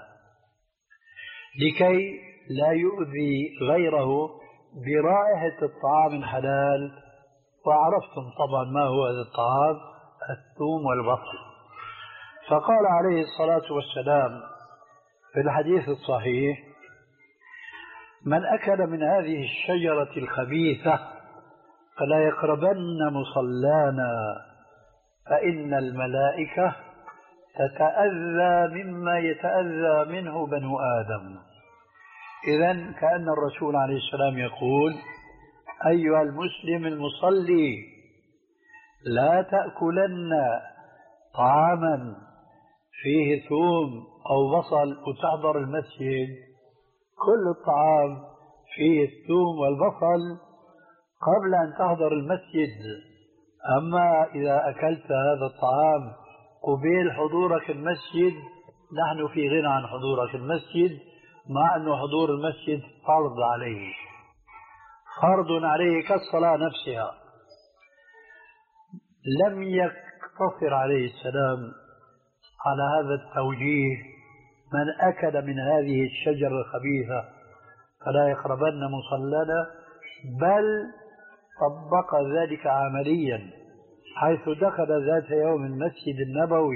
لكي لا يؤذي غيره برائحة الطعام الحلال. وعرفتم طبعا ما هو هذا الطعام، الثوم والبصل. فقال عليه الصلاة والسلام في الحديث الصحيح: من أكل من هذه الشجرة الخبيثة فلا يقربن مصلانا فإن الملائكة تتأذى مما يتأذى منه بنو آدم. إذن كأن الرسول عليه السلام يقول: أيها المسلم المصلي، لا تأكلن طعاما فيه ثوم أو بصل وتحضر المسجد. كل الطعام فيه الثوم والبصل قبل أن تحضر المسجد. أما إذا أكلت هذا الطعام قبيل حضورك المسجد، نحن في غنى عن حضورك المسجد، مع أن حضور المسجد فرض عليه، فرض عليه كالصلاة نفسها. لم يقتصر عليه السلام على هذا التوجيه: من أكل من هذه الشجرة الخبيثة فلا يقربن مصلنا، بل طبق ذلك عمليا، حيث دخل ذات يوم المسجد النبوي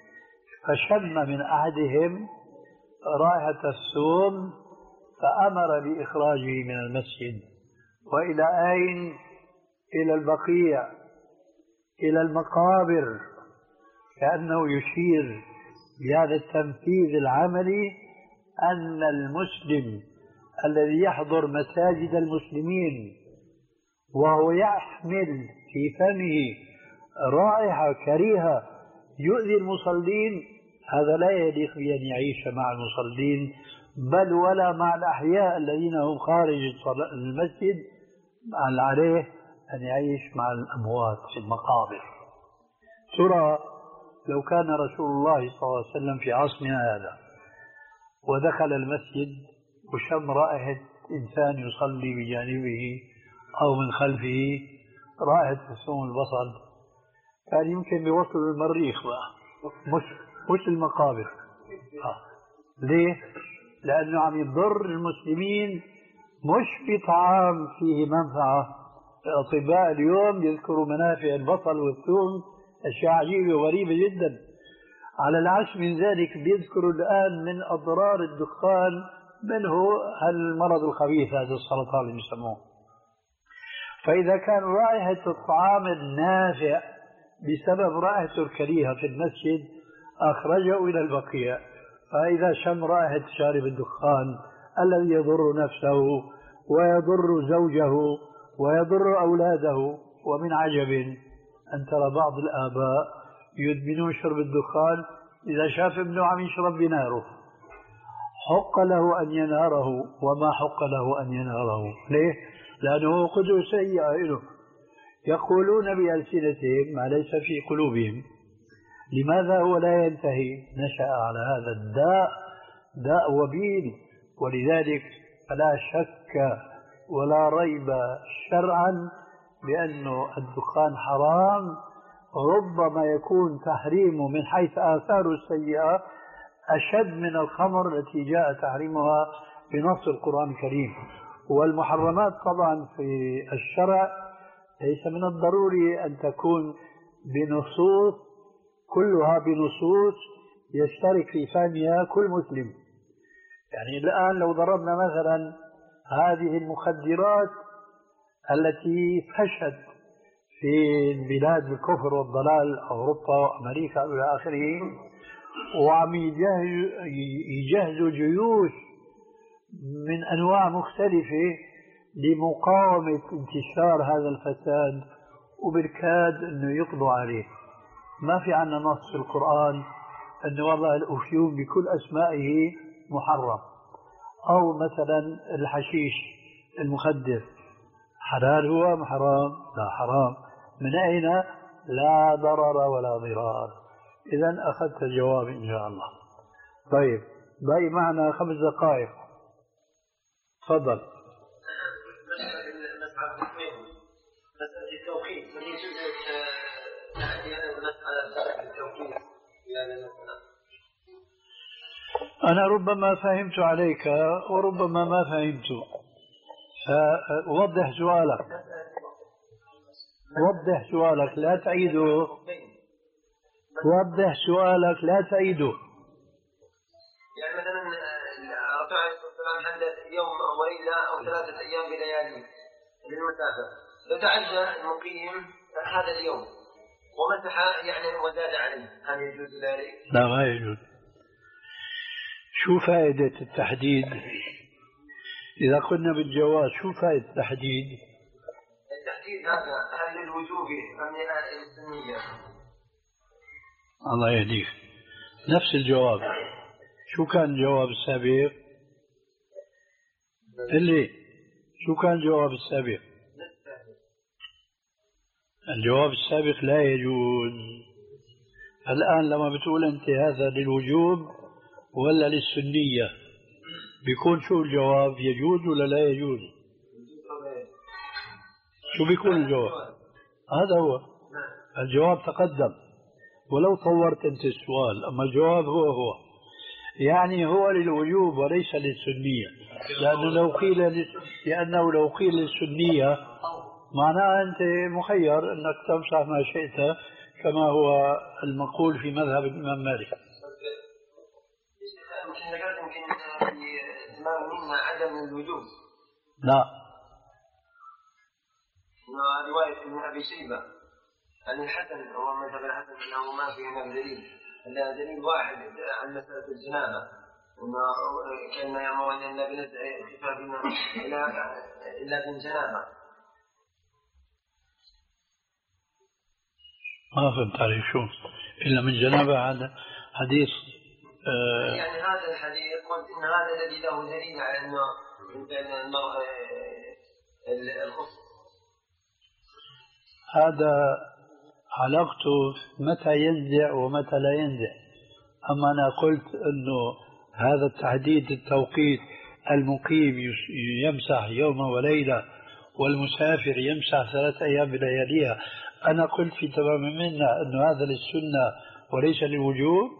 فشم من أحدهم رائحة الثوم فأمر بإخراجه من المسجد. وإلى أين؟ إلى البقيع، إلى المقابر، كأنه يشير بهذا التنفيذ العملي أن المسلم الذي يحضر مساجد المسلمين وهو يحمل في فمه رائحة كريهة يؤذي المصلين، هذا لا يليق بأن يعيش مع المصلين، بل ولا مع الأحياء الذين هم خارج المسجد، بل عليه أن يعيش مع الأموات في المقابر. ترى لو كان رسول الله صلى الله عليه وسلم في عصرنا هذا ودخل المسجد وشم رائحة إنسان يصلي بجانبه أو من خلفه رائحة الثوم البصل، كان يمكن بيوصل المريخ بقى، مش مش المقابر. آه. ليه؟ لأنه عم يضر المسلمين مش بطعام فيه منفعة. الأطباء اليوم يذكروا منافع البصل والثوم، أشياء عجيبة وغريبة جدا. على العكس من ذلك بيذكروا الآن من أضرار الدخان، منه المرض الخبيث هذا السرطان اللي يسموه. فإذا كان رائحة الطعام النافع بسبب رائحته الكريهة في المسجد أخرجه إلى البقيع، فإذا شم رائحة شارب الدخان الذي يضر نفسه ويضر زوجه ويضر أولاده. ومن عجب أن ترى بعض الآباء يدمنون شرب الدخان، إذا شاف ابنه عم يشرب بناره حق له أن يناره وما حق له أن يناره. ليه؟ لأنه قدوة سيئة له، يقولون بألسنتهم ما ليس في قلوبهم. لماذا هو لا ينتهي؟ نشأ على هذا الداء، داء وبيل. ولذلك فلا شك ولا ريب شرعا بأن الدخان حرام، ربما يكون تحريمه من حيث آثاره السيئة أشد من الخمر التي جاء تحريمها بنص القرآن الكريم. والمحرمات طبعا في الشرع ليس من الضروري أن تكون بنصوص كلها بنصوص يشترك في فهمها كل مسلم. يعني الآن لو ضربنا مثلا هذه المخدرات التي فشت في البلاد بالكفر والضلال، أوروبا وأمريكا إلى آخره، وعم يجهزوا جيوش من أنواع مختلفة لمقاومة انتشار هذا الفساد، وبالكاد أنه يقضوا عليه. ما في عنا نص في القرآن أنه والله الأفيون بكل أسمائه محرم، أو مثلا الحشيش المخدر حلال هو أم حرام؟ لا حرام. من أين؟ لا ضرر ولا ضرار. إذن أخذت الجواب إن شاء الله. طيب باقي معنا خمس دقائق، تفضل. مسألة التوقيت هي جزء تحدي هذه المسألة التوقيت يعني مثلا. أنا ربما فهمت عليك وربما ما فهمت، فوضح سؤالك. وضح سؤالك لا تعيده. وضح سؤالك لا تعيده. يعني مثلا الرسول عليه الصلاة والسلام حدد يوم وليلة أو ثلاثة أيام بليالي للمسافر، لو تعدى المقيم هذا اليوم ومسح يعني وزاد عليه، هل يجوز ذلك؟ لا ما يجوز. شو فائدة التحديد؟ إذا قلنا بالجواز شو فائدة التحديد؟ التحديد هذا هل للوجوب أم للسنية؟ الله يهديك. نفس الجواب. شو كان الجواب السابق؟ اللي شو كان الجواب السابق؟ الجواب السابق لا يجوز. الآن لما بتقول أنت هذا للوجوب ولا للسنية، بيكون شو الجواب؟ يجوز ولا لا يجوز؟ شو بيكون الجواب؟ هذا هو الجواب. تقدم ولو طورت أنت السؤال، أما الجواب هو هو. يعني هو للوجوب وليس للسنية، لأنه لو قيل لأنه لو قيل للسنية معناه أنت مخير أنك تمسح ما شئت، كما هو المقول في مذهب الإمام مالك. يمكن منا عدم الوجوب. لا. رواية ابن أبي شيبة عن الحسن، هو مذهب الحسن أنه ما فيه من دليل إلا دليل واحد عن مسألة الجنابة، وما كان يأمر أن لا بنزع خفافنا إلا إلا بالجنابة. ما فهمت عليه شو إلا من جنابة. هذا حديث آه يعني هذا الحديث قلت إن هذا الذي له دليل على أنه المرء الخص. هذا علاقته متى ينزع ومتى لا ينزع. أما أنا قلت أنه هذا التحديد التوقيت، المقيم يمسح يوم وليلة والمسافر يمسح ثلاثة أيام بلياليها. أنا قلت في تمام منا أنه هذا للسنة وليس للوجوب.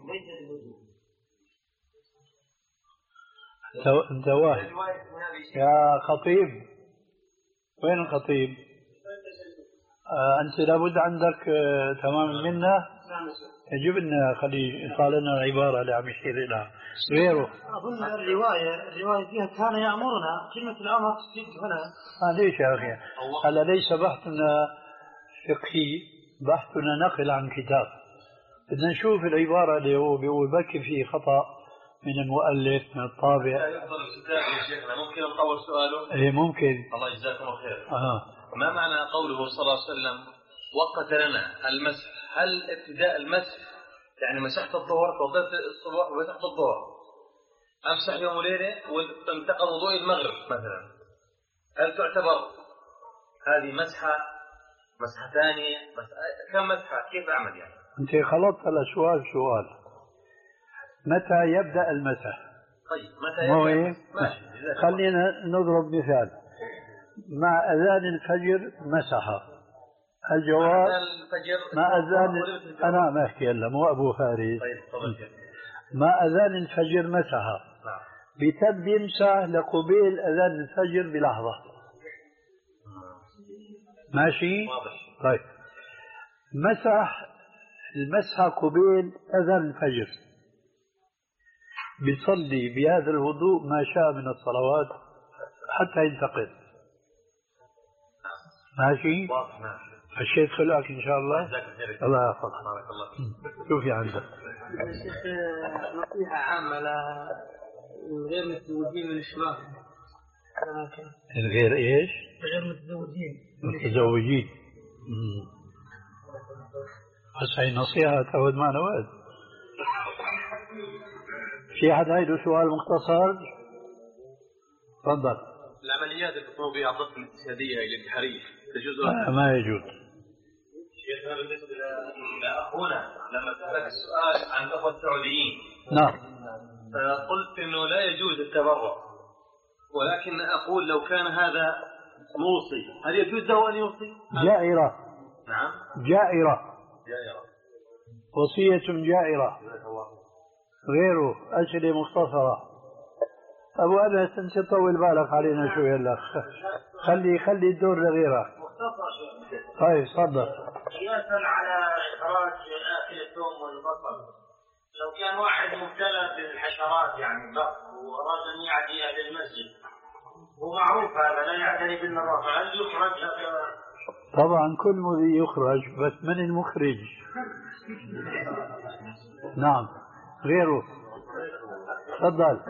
أنت واحد يا خطيب. وين الخطيب؟ آه أنت لابد عندك آه تمام منا. يجب أن خلي يطالنا العبارة اللي عم يشير لها غيره. أظن الرواية الرواية فيها كان يأمرنا، كلمة الأمر تفيد هنا. آه ليش يا أخي؟ هذا ليس بحثنا فقهي، بحثنا نقل عن كتاب. بدنا نشوف العبارة اللي هو بيقول بكي فيه خطأ من المؤلف من الطابع. يفضل الكتاب يا شيخنا، ممكن نطور سؤاله؟ إيه ممكن. الله يجزاكم خير. آه. ما معنى قوله صلى الله عليه وسلم وقت لنا المسح؟ هل ابتداء المسح يعني مسحت الظهر توضيت الصبح ومسحت الظهر، امسح يوم وليله وانتقض وضوء المغرب مثلا، هل تعتبر هذه مسحه مسحه ثانيه مسحة؟ كم مسحه؟ كيف اعمل يعني؟ انت خلطت على سؤال سؤال. متى يبدا المسح؟ طيب متى يبدا؟ ماشي. خلينا نضرب مثال. مع اذان الفجر مسح. الجواب ما أذان. أنا ما أحكي إلا مو أبو فارس. ما أذان الفجر مسح. بتب يمسح لقبيل أذان الفجر بلحظة. ماشي. طيب مسح المسحة قبيل أذان الفجر، بيصلي بهذا الوضوء ما شاء من الصلوات حتى ينتقل. ماشي؟ الشيخ خلقك إن شاء الله. الله يحفظك. شوف يا عندك يا شيخ نصيحة عامة لغير متزوجين من الشباب. الغير ايش؟ غير متزوجين. متزوجين. بس هي نصيحة تاخذ معنا وقت. في حد عنده سؤال مختصر؟ تفضل. العمليات اللي تقوم بها الضبط الاستشهادية الانتحارية تجوز؟ آه ما يجوز. شيخنا بالنسبة لأخونا لما سألك السؤال عن الأخوة السعوديين. نعم. قلت إنه لا يجوز التبرع، ولكن أقول لو كان هذا موصي هل يجوز له أن يوصي؟ جائرة. نعم. جائرة. جائرة. وصية جائرة. غيره أسئلة مختصرة. أبو أنس أنت طول بالك علينا شوي هلا. خلي خلي الدور لغيرك. طيب تفضل. قياسا على إخراج آكل الثوم والبصل، لو كان واحد مبتلى بالحشرات يعني بق وأراد أن يعدي أهل المسجد ومعروف هذا لا يعتني بالنظافة، هل يخرج هذا؟ طبعا كل مذي يخرج، بس من المخرج؟ نعم. غيره تفضل.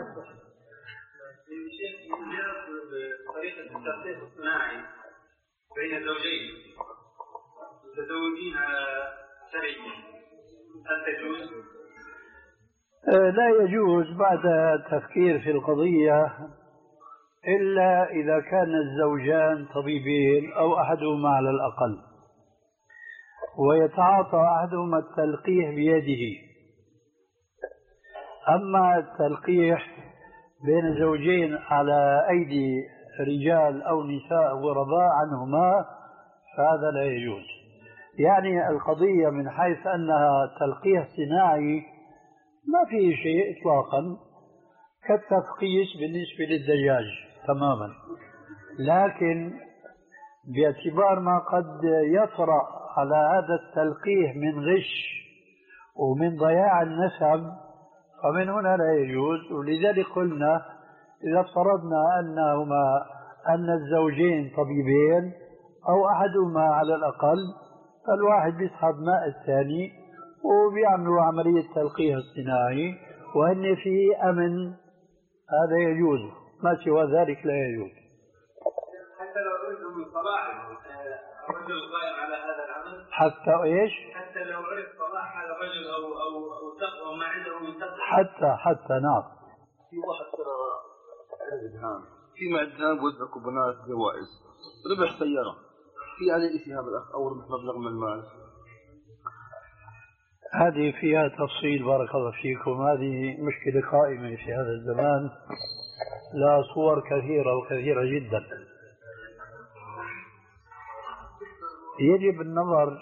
طريقة التخطيط الصناعي بين الزوجين متزوجين على شرعي هل تجوز؟ آه لا يجوز بعد التفكير في القضية إلا إذا كان الزوجان طبيبين أو أحدهما على الأقل، ويتعاطى أحدهما التلقيح بيده. أما التلقيح بين زوجين على أيدي رجال أو نساء غرباء عنهما فهذا لا يجوز. يعني القضية من حيث أنها تلقيح صناعي ما فيه شيء إطلاقا، كالتفقيس بالنسبة للدجاج تماما، لكن باعتبار ما قد يطرأ على هذا التلقيح من غش ومن ضياع النسب فمن هنا لا يجوز. ولذلك قلنا إذا افترضنا أنهما أن الزوجين طبيبين أو أحدهما على الأقل، فالواحد بيسحب ماء الثاني وبيعملوا عملية تلقيح الصناعي وهن في أمن، هذا يجوز. ما سوى ذلك لا يجوز. حتى لو عرف من صلاح الرجل القائم على هذا العمل، حتى ايش؟ حتى لو عرف صلاح هذا الرجل او او او تقوى ما عنده من تقوى، حتى حتى نعم. في واحد ترى عنده ادهان، في مع ادهان بوزع كوبونات جوائز، ربح سيارة، في عليه شيء هذا الأخ أو ربح مبلغ من المال؟ هذه فيها تفصيل بارك الله فيكم، هذه مشكلة قائمة في هذا الزمان، لها صور كثيرة وكثيرة جدا. يجب النظر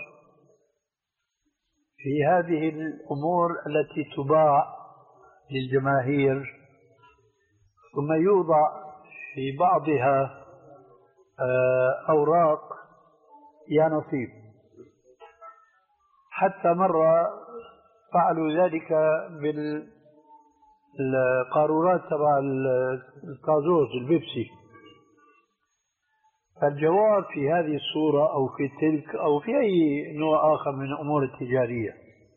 في هذه الأمور التي تباع للجماهير ثم يوضع في بعضها أوراق يا نصيب. حتى مرة فعلوا ذلك بالقارورات تبع الكازوز البيبسي. فالجواب في هذه الصورة أو في تلك أو في أي نوع آخر من الأمور التجارية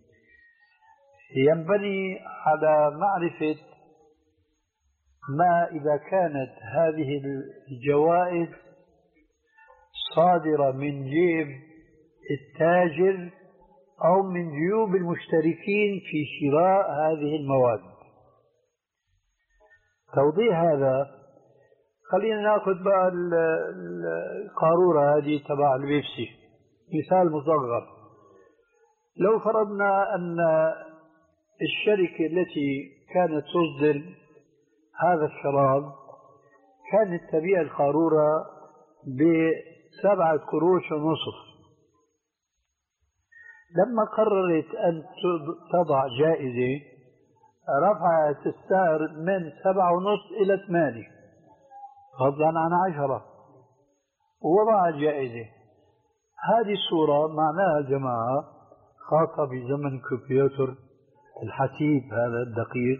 ينبني على معرفة ما إذا كانت هذه الجوائز صادرة من جيب التاجر أو من جيوب المشتركين في شراء هذه المواد. توضيح هذا خلينا ناخذ بقى القارورة هذه تبع البيبسي مثال مصغر. لو فرضنا أن الشركة التي كانت تصدر هذا الشراب كانت تبيع القارورة بسبعة قروش ونصف، لما قررت أن تضع جائزة رفعت السعر من سبعة ونصف إلى ثمانية فضلا عن عشرة ووضعت جائزة. هذه الصورة معناها جماعة خاصة بزمن الكمبيوتر الحسيب هذا الدقيق.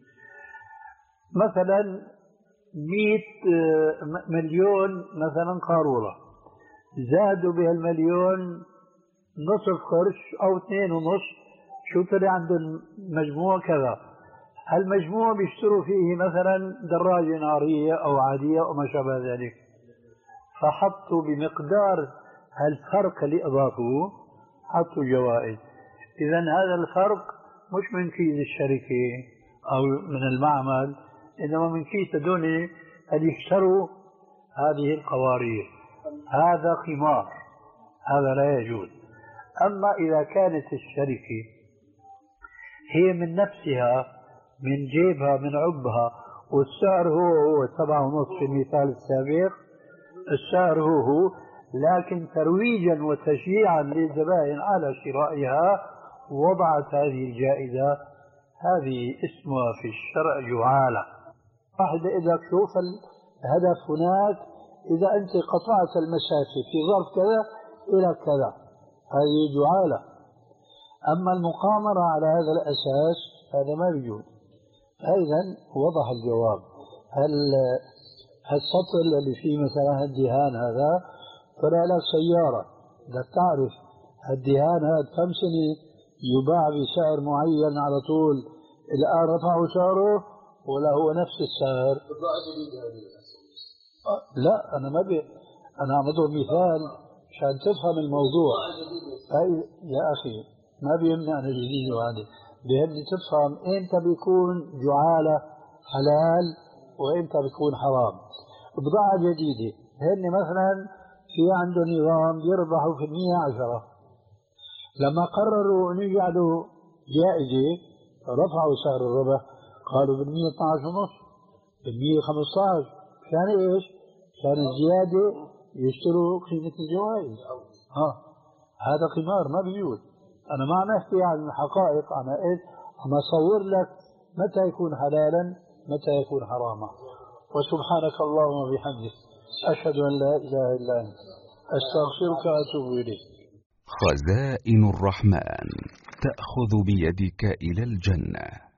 مثلا مئة مليون مثلا قارورة، زادوا بهالمليون نصف قرش أو اثنين ونص، شو طلع عندهم مجموع كذا. هالمجموع بيشتروا فيه مثلا دراجة نارية أو عادية أو ما شابه ذلك، فحطوا بمقدار هالفرق اللي أضافوه حطوا جوائز. إذا هذا الفرق مش من كيس الشركة أو من المعمل، إنما من كيس هذول اللي اشتروا هذه القوارير. هذا قمار، هذا لا يجوز. أما إذا كانت الشركة هي من نفسها من جيبها من عبها والسعر هو هو سبعة ونص في المثال السابق، السعر هو هو، لكن ترويجا وتشجيعا للزبائن على شرائها وضعت هذه الجائزة، هذه اسمها في الشرع جعالة. واحد إذا شوف الهدف هناك، إذا أنت قطعت المسافة في ظرف كذا إلى كذا، هذه جعالة. أما المقامرة على هذا الأساس هذا ما بيجوز. فإذا وضح الجواب. هل هالسطر اللي فيه مثلا الدهان هذا طلع لك سيارة، بدك تعرف الدهان هذا كم سنة يباع بسعر معين على طول، الآن رفعوا سعره ولا هو نفس السعر؟ لا أنا ما بي أنا عم أضرب مثال عشان تفهم الموضوع. يا أخي ما بيهمني أنا جديد، وهذا بيهمني تفهم إمتى بيكون جعالة حلال وإمتى بيكون حرام. بضاعة جديدة هن مثلا في عنده نظام يربحوا في المية عشرة، لما قرروا أن يجعلوا جائزة رفعوا سعر الربح، قالوا بالمية اثني عشر ونص، بالمية خمسة عشر. كان إيش؟ كان الزيادة يشتروا قيمة الجوائز. ها هذا قمار ما بيجوز. أنا ما عم أحكي عن الحقائق، أنا إيش عم أصور لك متى يكون حلالا متى يكون حراما. وسبحانك اللهم وبحمدك أشهد أن لا إله إلا أنت أستغفرك وأتوب إليك. خزائن الرحمن تأخذ بيدك إلى الجنة.